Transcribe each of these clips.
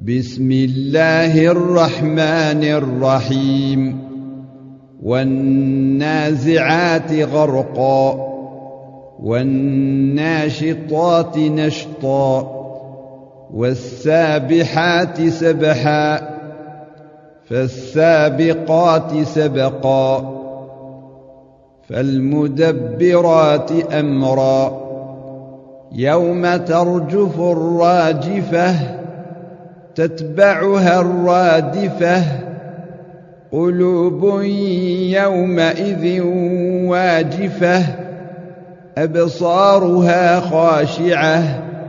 بسم الله الرحمن الرحيم والنازعات غرقا والناشطات نشطا والسابحات سبحا فالسابقات سبقا فالمدبرات أمرا يوم ترجف الراجفة تتبعها الرادفة قلوب يومئذ واجفة أبصارها خاشعة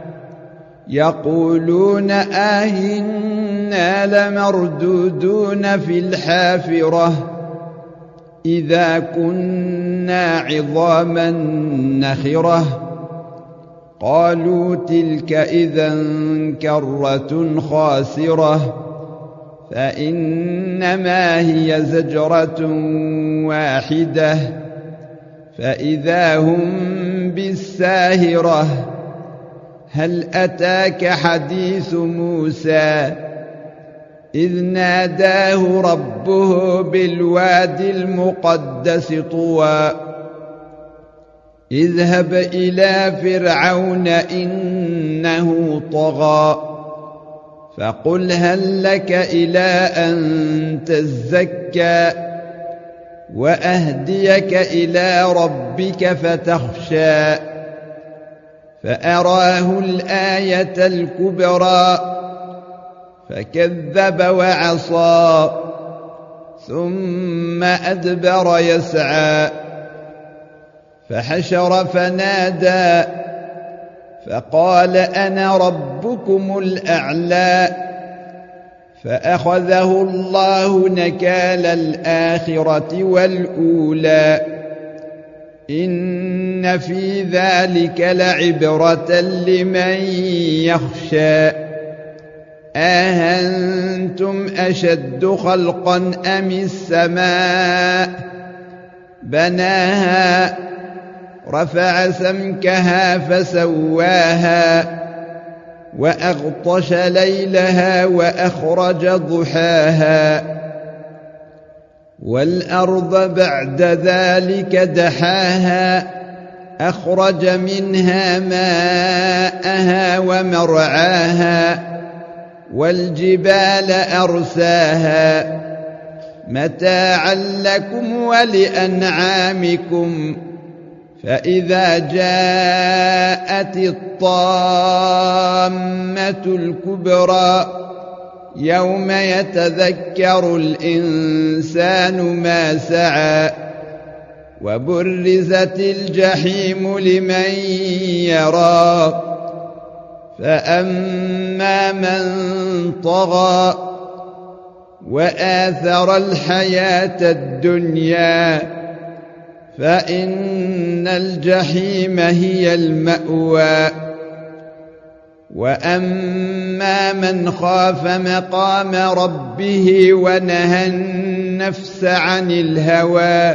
يقولون آهنا لمردودون في الحافرة إذا كنا عظاما نخرة قالوا تلك إذا كرة خاسرة فإنما هي زجرة واحدة فإذا هم بالساهرة هل أتاك حديث موسى إذ ناداه ربه بالوادي المقدس طوى اذهب إلى فرعون إنه طغى فقل هل لك إلى أن تزكى وأهديك إلى ربك فتخشى فأراه الآية الكبرى فكذب وعصى ثم أدبر يسعى فحشر فنادى فقال أنا ربكم الأعلى فأخذه الله نكال الآخرة والأولى إن في ذلك لعبرة لمن يخشى أأنتم أشد خلقا أم السماء بناها رفع سمكها فسواها وأغطش ليلها وأخرج ضحاها والأرض بعد ذلك دحاها أخرج منها ماءها ومرعاها والجبال أرساها متاعا لكم ولأنعامكم فإذا جاءت الطامة الكبرى يوم يتذكر الإنسان ما سعى وبرزت الجحيم لمن يرى فأما من طغى وآثر الحياة الدنيا فإن الجحيم هي المأوى وأما من خاف مقام ربه ونهى النفس عن الهوى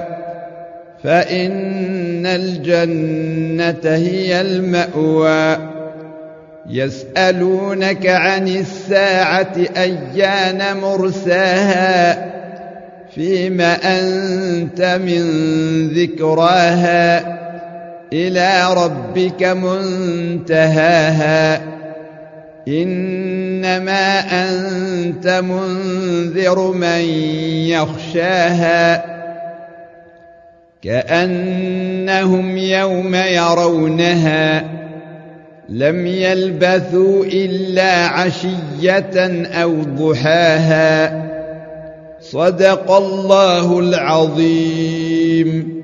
فإن الجنة هي المأوى يسألونك عن الساعة أيان مرساها فيما أنت من ذكراها إلى ربك منتهاها إنما أنت منذر من يخشاها كأنهم يوم يرونها لم يلبثوا إلا عشية أو ضحاها صدق الله العظيم.